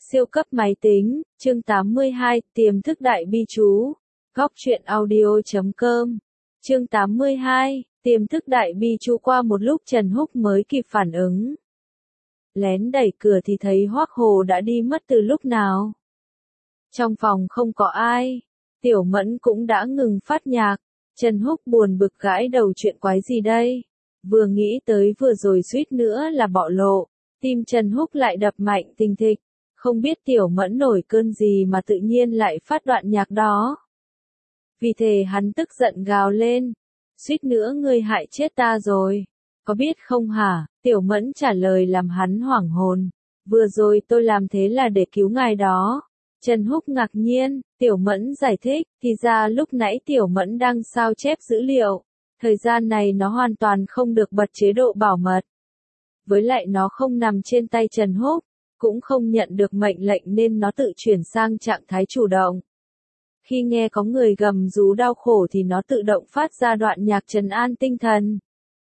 Siêu cấp máy tính, chương 82, tiềm thức đại bi chú. Góc truyện audio.com. Chương 82, tiềm thức đại bi chú. Qua một lúc Trần Húc mới kịp phản ứng. Lén đẩy cửa thì thấy Hoắc Hồ đã đi mất từ lúc nào. Trong phòng không có ai. Tiểu Mẫn cũng đã ngừng phát nhạc. Trần Húc buồn bực gãi đầu, chuyện quái gì đây? Vừa nghĩ tới vừa rồi suýt nữa là bạo lộ. Tim Trần Húc lại đập mạnh thình thịch. Không biết Tiểu Mẫn nổi cơn gì mà tự nhiên lại phát đoạn nhạc đó. Vì thế hắn tức giận gào lên. Suýt nữa ngươi hại chết ta rồi. Có biết không hả? Tiểu Mẫn trả lời làm hắn hoảng hồn. Vừa rồi tôi làm thế là để cứu ngài đó. Trần Húc ngạc nhiên, Tiểu Mẫn giải thích, thì ra lúc nãy Tiểu Mẫn đang sao chép dữ liệu. Thời gian này nó hoàn toàn không được bật chế độ bảo mật. Với lại nó không nằm trên tay Trần Húc, cũng không nhận được mệnh lệnh nên nó tự chuyển sang trạng thái chủ động. Khi nghe có người gầm rú đau khổ thì nó tự động phát ra đoạn nhạc trấn an tinh thần.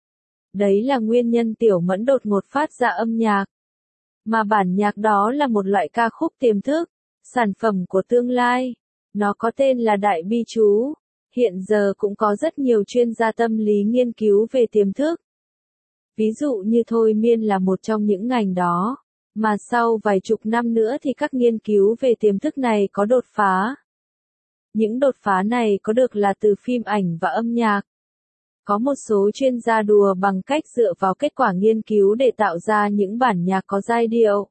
Đấy là nguyên nhân Tiểu Mẫn đột ngột phát ra âm nhạc. Mà bản nhạc đó là một loại ca khúc tiềm thức, sản phẩm của tương lai. Nó có tên là Đại Bi Chú. Hiện giờ cũng có rất nhiều chuyên gia tâm lý nghiên cứu về tiềm thức. Ví dụ như thôi miên là một trong những ngành đó. Mà sau vài chục năm nữa thì các nghiên cứu về tiềm thức này có đột phá. Những đột phá này có được là từ phim ảnh và âm nhạc. Có một số chuyên gia đùa bằng cách dựa vào kết quả nghiên cứu để tạo ra những bản nhạc có giai điệu.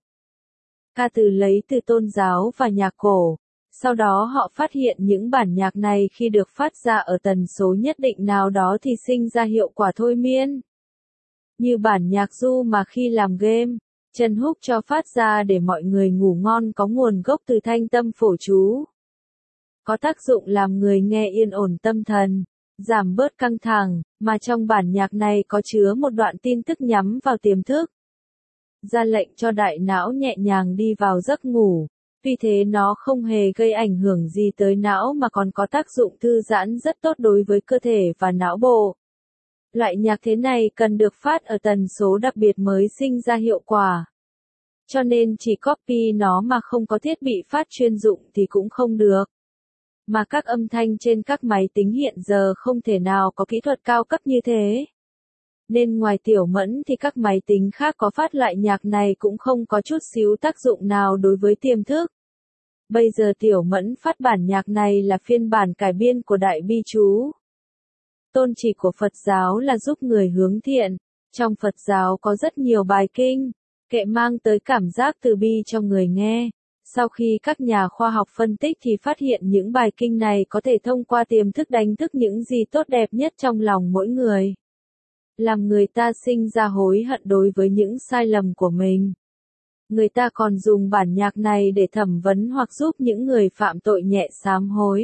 Ca từ lấy từ tôn giáo và nhạc cổ. Sau đó họ phát hiện những bản nhạc này khi được phát ra ở tần số nhất định nào đó thì sinh ra hiệu quả thôi miên. Như bản nhạc ru mà khi làm game, Trần Húc cho phát ra để mọi người ngủ ngon có nguồn gốc từ thanh tâm phổ chú. Có tác dụng làm người nghe yên ổn tâm thần, giảm bớt căng thẳng, mà trong bản nhạc này có chứa một đoạn tin tức nhắm vào tiềm thức. Ra lệnh cho đại não nhẹ nhàng đi vào giấc ngủ, vì thế nó không hề gây ảnh hưởng gì tới não mà còn có tác dụng thư giãn rất tốt đối với cơ thể và não bộ. Loại nhạc thế này cần được phát ở tần số đặc biệt mới sinh ra hiệu quả. Cho nên chỉ copy nó mà không có thiết bị phát chuyên dụng thì cũng không được. Mà các âm thanh trên các máy tính hiện giờ không thể nào có kỹ thuật cao cấp như thế. Nên ngoài Tiểu Mẫn thì các máy tính khác có phát loại nhạc này cũng không có chút xíu tác dụng nào đối với tiềm thức. Bây giờ Tiểu Mẫn phát bản nhạc này là phiên bản cải biên của Đại Bi Chú. Tôn chỉ của Phật giáo là giúp người hướng thiện. Trong Phật giáo có rất nhiều bài kinh, kệ mang tới cảm giác từ bi cho người nghe. Sau khi các nhà khoa học phân tích thì phát hiện những bài kinh này có thể thông qua tiềm thức đánh thức những gì tốt đẹp nhất trong lòng mỗi người. Làm người ta sinh ra hối hận đối với những sai lầm của mình. Người ta còn dùng bản nhạc này để thẩm vấn hoặc giúp những người phạm tội nhẹ sám hối.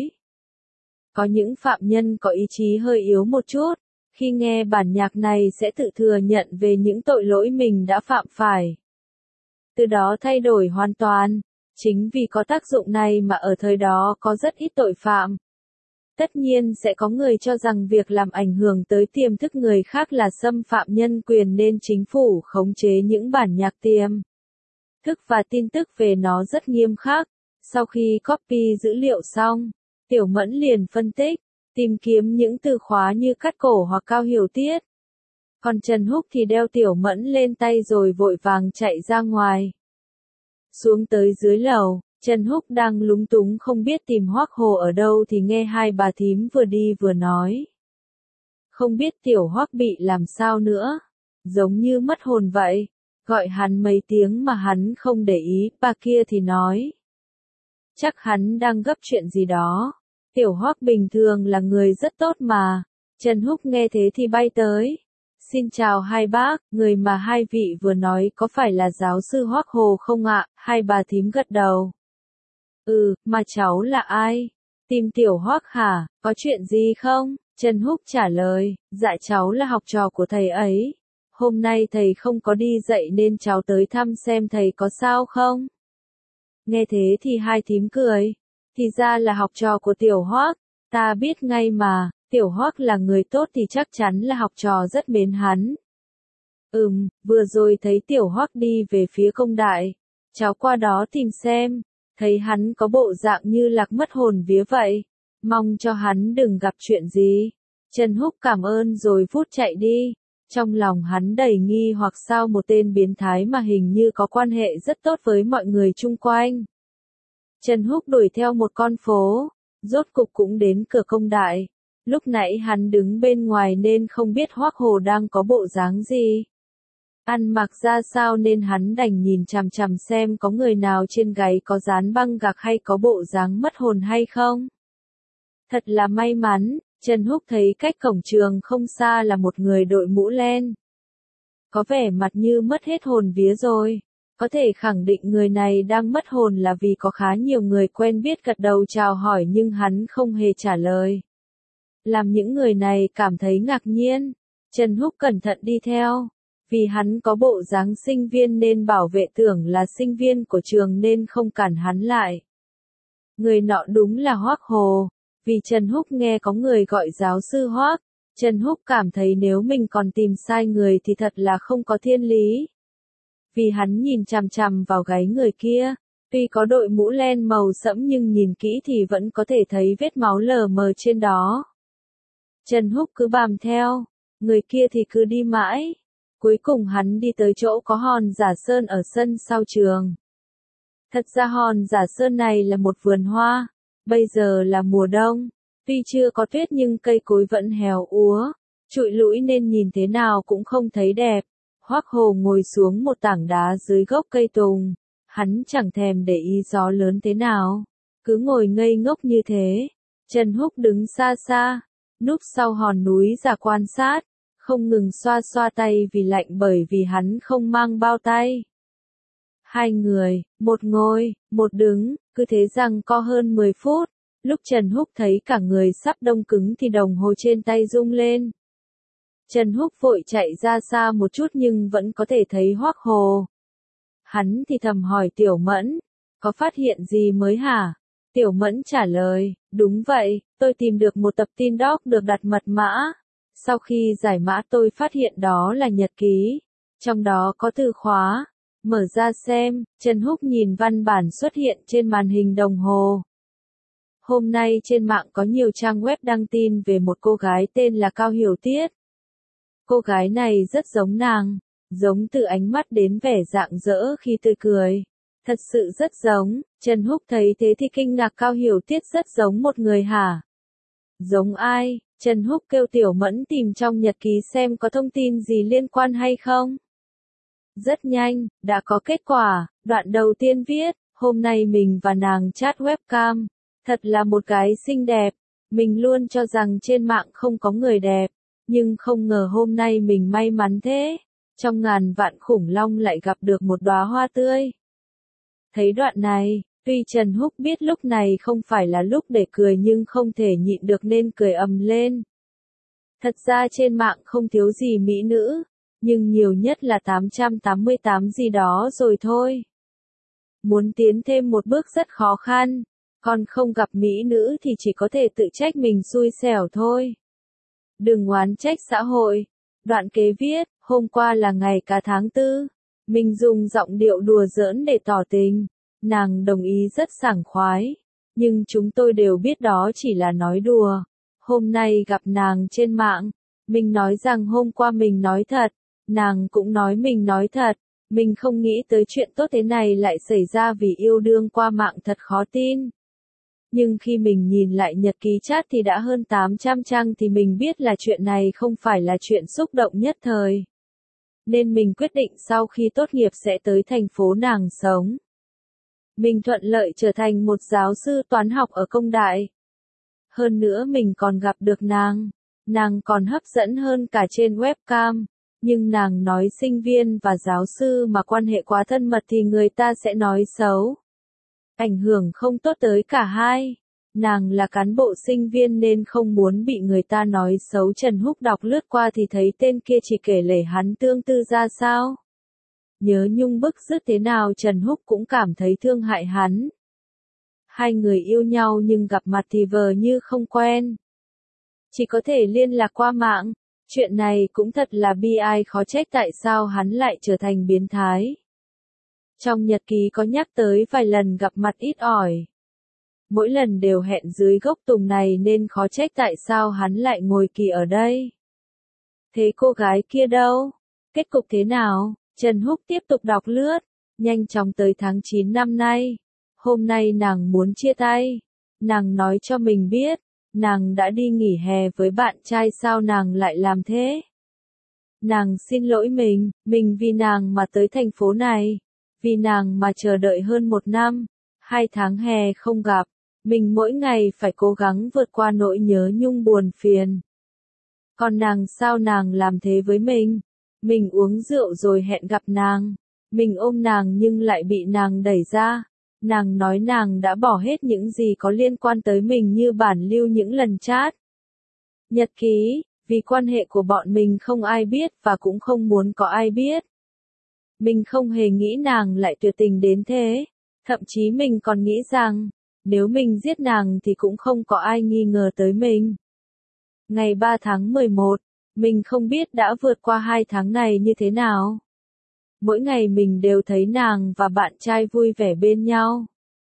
Có những phạm nhân có ý chí hơi yếu một chút, khi nghe bản nhạc này sẽ tự thừa nhận về những tội lỗi mình đã phạm phải. Từ đó thay đổi hoàn toàn. Chính vì có tác dụng này mà ở thời đó có rất ít tội phạm. Tất nhiên sẽ có người cho rằng việc làm ảnh hưởng tới tiềm thức người khác là xâm phạm nhân quyền nên chính phủ khống chế những bản nhạc tiềm thức và tin tức về nó rất nghiêm khắc. Sau khi copy dữ liệu xong, Tiểu Mẫn liền phân tích, tìm kiếm những từ khóa như cắt cổ hoặc cao hiểu tiết. Còn Trần Húc thì đeo Tiểu Mẫn lên tay rồi vội vàng chạy ra ngoài. Xuống tới dưới lầu, Trần Húc đang lúng túng không biết tìm Hoắc Hồ ở đâu thì nghe hai bà thím vừa đi vừa nói. Không biết Tiểu Hoắc bị làm sao nữa, giống như mất hồn vậy, gọi hắn mấy tiếng mà hắn không để ý, bà kia thì nói. Chắc hắn đang gấp chuyện gì đó, Tiểu Hoắc bình thường là người rất tốt mà. Trần Húc nghe thế thì bay tới. Xin chào hai bác, người mà hai vị vừa nói có phải là giáo sư Hoắc Hồ không ạ? Hai bà thím gật đầu. Mà cháu là ai? Tìm Tiểu Hoắc hả? Có chuyện gì không? Trần Húc trả lời, dạ cháu là học trò của thầy ấy. Hôm nay thầy không có đi dạy nên cháu tới thăm xem thầy có sao không? Nghe thế thì hai thím cười. Thì ra là học trò của Tiểu Hoắc, ta biết ngay mà. Tiểu Hoắc là người tốt thì chắc chắn là học trò rất mến hắn. Vừa rồi thấy Tiểu Hoắc đi về phía công đại. Cháu qua đó tìm xem, thấy hắn có bộ dạng như lạc mất hồn vía vậy, mong cho hắn đừng gặp chuyện gì. Trần Húc cảm ơn rồi vút chạy đi. Trong lòng hắn đầy nghi hoặc sao một tên biến thái mà hình như có quan hệ rất tốt với mọi người chung quanh. Trần Húc đuổi theo một con phố, rốt cục cũng đến cửa công đại. Lúc nãy hắn đứng bên ngoài nên không biết Hoắc Hồ đang có bộ dáng gì. Ăn mặc ra sao nên hắn đành nhìn chằm chằm xem có người nào trên gáy có dán băng gạc hay có bộ dáng mất hồn hay không. Thật là may mắn, Trần Húc thấy cách cổng trường không xa là một người đội mũ len. Có vẻ mặt như mất hết hồn vía rồi. Có thể khẳng định người này đang mất hồn là vì có khá nhiều người quen biết gật đầu chào hỏi nhưng hắn không hề trả lời. Làm những người này cảm thấy ngạc nhiên, Trần Húc cẩn thận đi theo. Vì hắn có bộ dáng sinh viên nên bảo vệ tưởng là sinh viên của trường nên không cản hắn lại. Người nọ đúng là Hoắc Hồ. Vì Trần Húc nghe có người gọi giáo sư Hoắc, Trần Húc cảm thấy nếu mình còn tìm sai người thì thật là không có thiên lý. Vì hắn nhìn chằm chằm vào gáy người kia, tuy có đội mũ len màu sẫm nhưng nhìn kỹ thì vẫn có thể thấy vết máu lờ mờ trên đó. Trần Húc cứ bám theo, người kia thì cứ đi mãi. Cuối cùng hắn đi tới chỗ có hòn giả sơn ở sân sau trường. Thật ra hòn giả sơn này là một vườn hoa. Bây giờ là mùa đông, tuy chưa có tuyết nhưng cây cối vẫn héo úa, trụi lũi nên nhìn thế nào cũng không thấy đẹp. Hoắc Hồ ngồi xuống một tảng đá dưới gốc cây tùng, hắn chẳng thèm để ý gió lớn thế nào, cứ ngồi ngây ngốc như thế. Trần Húc đứng xa xa, núp sau hòn núi giả quan sát, không ngừng xoa xoa tay vì lạnh bởi vì hắn không mang bao tay. Hai người, một ngồi, một đứng, cứ thế giằng co hơn 10 phút. Lúc Trần Húc thấy cả người sắp đông cứng thì đồng hồ trên tay rung lên. Trần Húc vội chạy ra xa một chút nhưng vẫn có thể thấy Hoắc Hồ. Hắn thì thầm hỏi Tiểu Mẫn, có phát hiện gì mới hả? Tiểu Mẫn trả lời, đúng vậy, tôi tìm được một tập tin doc được đặt mật mã. Sau khi giải mã tôi phát hiện đó là nhật ký. Trong đó có từ khóa. Mở ra xem, Trần Húc nhìn văn bản xuất hiện trên màn hình đồng hồ. Hôm nay trên mạng có nhiều trang web đăng tin về một cô gái tên là Cao Hiểu Tiết. Cô gái này rất giống nàng, giống từ ánh mắt đến vẻ rạng rỡ khi tươi cười. Thật sự rất giống, Trần Húc thấy thế thì kinh ngạc Cao Hiểu Tiết rất giống một người hả? Giống ai? Trần Húc kêu Tiểu Mẫn tìm trong nhật ký xem có thông tin gì liên quan hay không. Rất nhanh, đã có kết quả, đoạn đầu tiên viết, hôm nay mình và nàng chat webcam, thật là một cái xinh đẹp, mình luôn cho rằng trên mạng không có người đẹp, nhưng không ngờ hôm nay mình may mắn thế, trong ngàn vạn khủng long lại gặp được một đóa hoa tươi. Thấy đoạn này, tuy Trần Húc biết lúc này không phải là lúc để cười nhưng không thể nhịn được nên cười ầm lên. Thật ra trên mạng không thiếu gì mỹ nữ. Nhưng nhiều nhất là 888 gì đó rồi thôi. Muốn tiến thêm một bước rất khó khăn, còn không gặp mỹ nữ thì chỉ có thể tự trách mình xui xẻo thôi. Đừng oán trách xã hội. Đoạn kế viết, hôm qua là ngày cả tháng 4. Mình dùng giọng điệu đùa giỡn để tỏ tình. Nàng đồng ý rất sảng khoái. Nhưng chúng tôi đều biết đó chỉ là nói đùa. Hôm nay gặp nàng trên mạng, mình nói rằng hôm qua mình nói thật. Nàng cũng nói mình nói thật, mình không nghĩ tới chuyện tốt thế này lại xảy ra vì yêu đương qua mạng thật khó tin. Nhưng khi mình nhìn lại nhật ký chat thì đã hơn 800 trang thì mình biết là chuyện này không phải là chuyện xúc động nhất thời. Nên mình quyết định sau khi tốt nghiệp sẽ tới thành phố nàng sống. Mình thuận lợi trở thành một giáo sư toán học ở công đại. Hơn nữa mình còn gặp được nàng còn hấp dẫn hơn cả trên webcam. Nhưng nàng nói sinh viên và giáo sư mà quan hệ quá thân mật thì người ta sẽ nói xấu. Ảnh hưởng không tốt tới cả hai. Nàng là cán bộ sinh viên nên không muốn bị người ta nói xấu. Trần Húc đọc lướt qua thì thấy tên kia chỉ kể lể hắn tương tư ra sao. Nhớ nhung bức rứt thế nào Trần Húc cũng cảm thấy thương hại hắn. Hai người yêu nhau nhưng gặp mặt thì vờ như không quen. Chỉ có thể liên lạc qua mạng. Chuyện này cũng thật là bi ai khó trách tại sao hắn lại trở thành biến thái. Trong nhật ký có nhắc tới vài lần gặp mặt ít ỏi. Mỗi lần đều hẹn dưới gốc tùng này nên khó trách tại sao hắn lại ngồi kỳ ở đây. Thế cô gái kia đâu? Kết cục thế nào? Trần Húc tiếp tục đọc lướt. Nhanh chóng tới tháng 9 năm nay. Hôm nay nàng muốn chia tay. Nàng nói cho mình biết. Nàng đã đi nghỉ hè với bạn trai, sao nàng lại làm thế? Nàng xin lỗi mình vì nàng mà tới thành phố này. Vì nàng mà chờ đợi hơn 1 năm. 2 tháng hè không gặp. Mình mỗi ngày phải cố gắng vượt qua nỗi nhớ nhung buồn phiền. Còn nàng, sao nàng làm thế với mình? Mình uống rượu rồi hẹn gặp nàng. Mình ôm nàng nhưng lại bị nàng đẩy ra. Nàng nói nàng đã bỏ hết những gì có liên quan tới mình như bản lưu những lần chat. Nhật ký, vì quan hệ của bọn mình không ai biết và cũng không muốn có ai biết. Mình không hề nghĩ nàng lại tuyệt tình đến thế. Thậm chí mình còn nghĩ rằng, nếu mình giết nàng thì cũng không có ai nghi ngờ tới mình. Ngày 3 tháng 11, mình không biết đã vượt qua 2 tháng này như thế nào. Mỗi ngày mình đều thấy nàng và bạn trai vui vẻ bên nhau.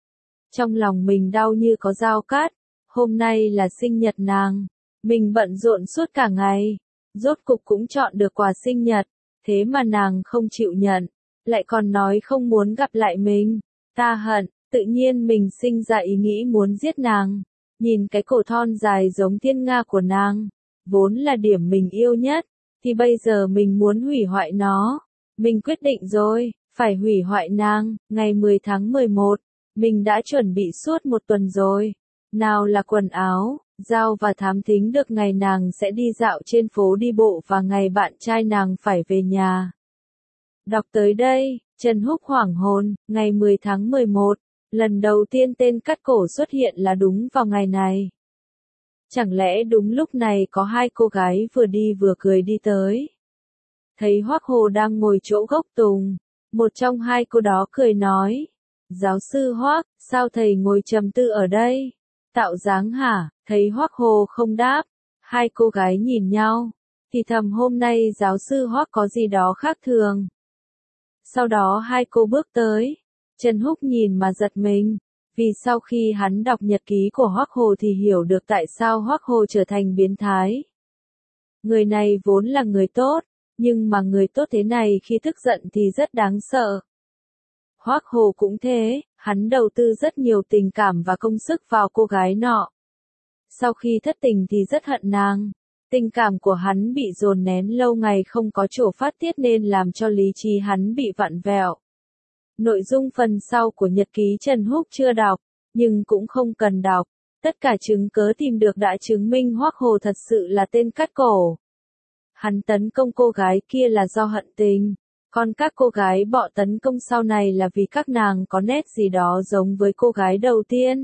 Trong lòng mình đau như có dao cắt. Hôm nay là sinh nhật nàng. Mình bận rộn suốt cả ngày. Rốt cục cũng chọn được quà sinh nhật. Thế mà nàng không chịu nhận. Lại còn nói không muốn gặp lại mình. Ta hận. Tự nhiên mình sinh ra ý nghĩ muốn giết nàng. Nhìn cái cổ thon dài giống thiên nga của nàng. Vốn là điểm mình yêu nhất. Thì bây giờ mình muốn hủy hoại nó. Mình quyết định rồi, phải hủy hoại nàng. Ngày 10 tháng 11, mình đã chuẩn bị suốt 1 tuần rồi. Nào là quần áo, dao và thám thính được ngày nàng sẽ đi dạo trên phố đi bộ và ngày bạn trai nàng phải về nhà. Đọc tới đây, Trần Húc hoảng hồn. Ngày 10 tháng 11, lần đầu tiên tên cắt cổ xuất hiện là đúng vào ngày này. Chẳng lẽ đúng lúc này có 2 cô gái vừa đi vừa cười đi tới. Thấy Hoắc Hồ đang ngồi chỗ gốc tùng, một trong 2 cô đó cười nói: "Giáo sư Hoắc, sao thầy ngồi trầm tư ở đây? Tạo dáng hả?" Thấy Hoắc Hồ không đáp, 2 cô gái nhìn nhau, thì thầm hôm nay giáo sư Hoắc có gì đó khác thường. Sau đó 2 cô bước tới, Trần Húc nhìn mà giật mình, vì sau khi hắn đọc nhật ký của Hoắc Hồ thì hiểu được tại sao Hoắc Hồ trở thành biến thái. Người này vốn là người tốt. Nhưng mà người tốt thế này khi tức giận thì rất đáng sợ. Hoắc Hồ cũng thế, hắn đầu tư rất nhiều tình cảm và công sức vào cô gái nọ. Sau khi thất tình thì rất hận nàng. Tình cảm của hắn bị dồn nén lâu ngày không có chỗ phát tiết nên làm cho lý trí hắn bị vặn vẹo. Nội dung phần sau của nhật ký Trần Húc chưa đọc, nhưng cũng không cần đọc. Tất cả chứng cớ tìm được đã chứng minh Hoắc Hồ thật sự là tên cắt cổ. Hắn tấn công cô gái kia là do hận tình, còn các cô gái bọ tấn công sau này là vì các nàng có nét gì đó giống với cô gái đầu tiên.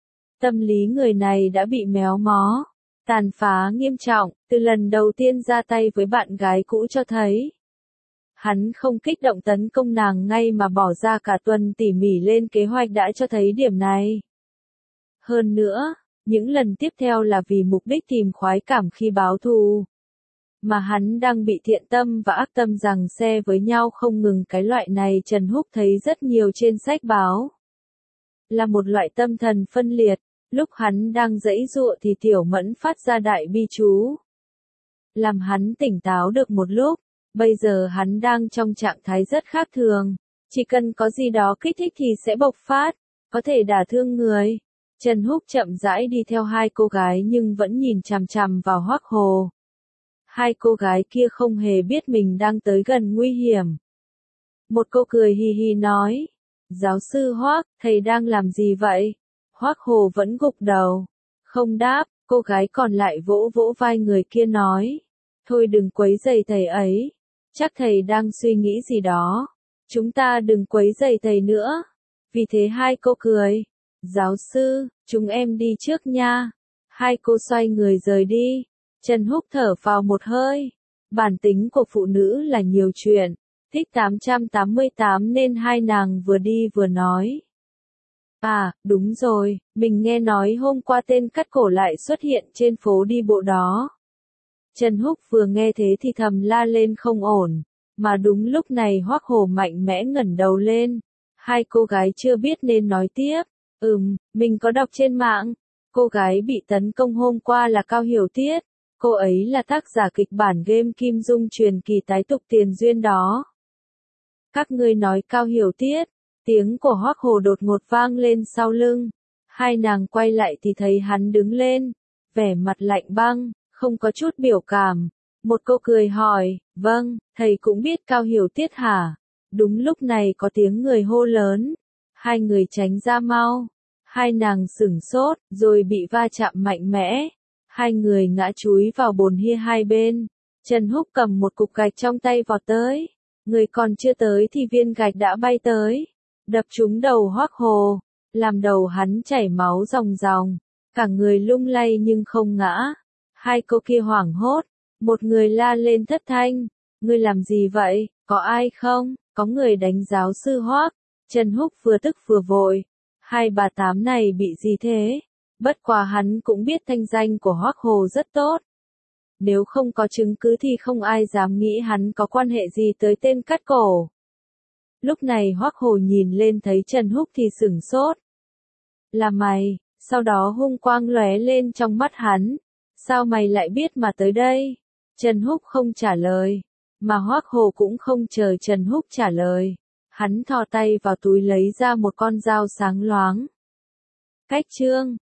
Tâm lý người này đã bị méo mó, tàn phá nghiêm trọng, từ lần đầu tiên ra tay với bạn gái cũ cho thấy. Hắn không kích động tấn công nàng ngay mà bỏ ra cả tuần tỉ mỉ lên kế hoạch đã cho thấy điểm này. Hơn nữa, những lần tiếp theo là vì mục đích tìm khoái cảm khi báo thù. Mà hắn đang bị thiện tâm và ác tâm giằng xe với nhau không ngừng. Cái loại này Trần Húc thấy rất nhiều trên sách báo. Là một loại tâm thần phân liệt, lúc hắn đang giãy giụa thì Tiểu Mẫn phát ra đại bi chú. Làm hắn tỉnh táo được một lúc, bây giờ hắn đang trong trạng thái rất khác thường. Chỉ cần có gì đó kích thích thì sẽ bộc phát, có thể đả thương người. Trần Húc chậm rãi đi theo 2 cô gái nhưng vẫn nhìn chằm chằm vào Hoắc Hồ. 2 cô gái kia không hề biết mình đang tới gần nguy hiểm. Một cô cười hì hì nói: "Giáo sư Hoắc, thầy đang làm gì vậy?" Hoắc Hồ vẫn gục đầu, không đáp. Cô gái còn lại vỗ vỗ vai người kia nói: "Thôi đừng quấy rầy thầy ấy. Chắc thầy đang suy nghĩ gì đó. Chúng ta đừng quấy rầy thầy nữa." Vì thế 2 cô cười: "Giáo sư, chúng em đi trước nha." 2 cô xoay người rời đi. Trần Húc thở phào một hơi. Bản tính của phụ nữ là nhiều chuyện. Thích 888 nên 2 nàng vừa đi vừa nói: "À, đúng rồi, mình nghe nói hôm qua tên cắt cổ lại xuất hiện trên phố đi bộ đó." Trần Húc vừa nghe thế thì thầm la lên không ổn. Mà đúng lúc này Hoắc Hồ mạnh mẽ ngẩng đầu lên. Hai cô gái chưa biết nên nói tiếp. Mình có đọc trên mạng. Cô gái bị tấn công hôm qua là Cao Hiểu Tiết. Cô ấy là tác giả kịch bản game Kim Dung truyền kỳ tái tục tiền duyên đó. Các ngươi nói Cao Hiểu Tiết. Tiếng của Hoắc Hồ đột ngột vang lên sau lưng. Hai nàng quay lại thì thấy hắn đứng lên. Vẻ mặt lạnh băng, không có chút biểu cảm. Một cô cười hỏi, vâng, thầy cũng biết Cao Hiểu Tiết hả? Đúng lúc này có tiếng người hô lớn. Hai người tránh ra mau. Hai nàng sửng sốt, rồi bị va chạm mạnh mẽ. Hai người ngã chúi vào bồn hia hai bên. Trần Húc cầm một cục gạch trong tay vọt tới. Người còn chưa tới thì viên gạch đã bay tới. Đập trúng đầu Hoắc Hồ. Làm đầu hắn chảy máu ròng ròng. Cả người lung lay nhưng không ngã. Hai cô kia hoảng hốt. Một người la lên thất thanh. Ngươi làm gì vậy, có ai không? Có người đánh giáo sư Hoắc. Trần Húc vừa tức vừa vội. Hai bà tám này bị gì thế? Bất quá hắn cũng biết thanh danh của Hoắc Hồ rất tốt. Nếu không có chứng cứ thì không ai dám nghĩ hắn có quan hệ gì tới tên cắt cổ. Lúc này Hoắc Hồ nhìn lên thấy Trần Húc thì sửng sốt. Là mày, sau đó hung quang lóe lên trong mắt hắn. Sao mày lại biết mà tới đây? Trần Húc không trả lời, mà Hoắc Hồ cũng không chờ Trần Húc trả lời. Hắn thò tay vào túi lấy ra một con dao sáng loáng. Cách chương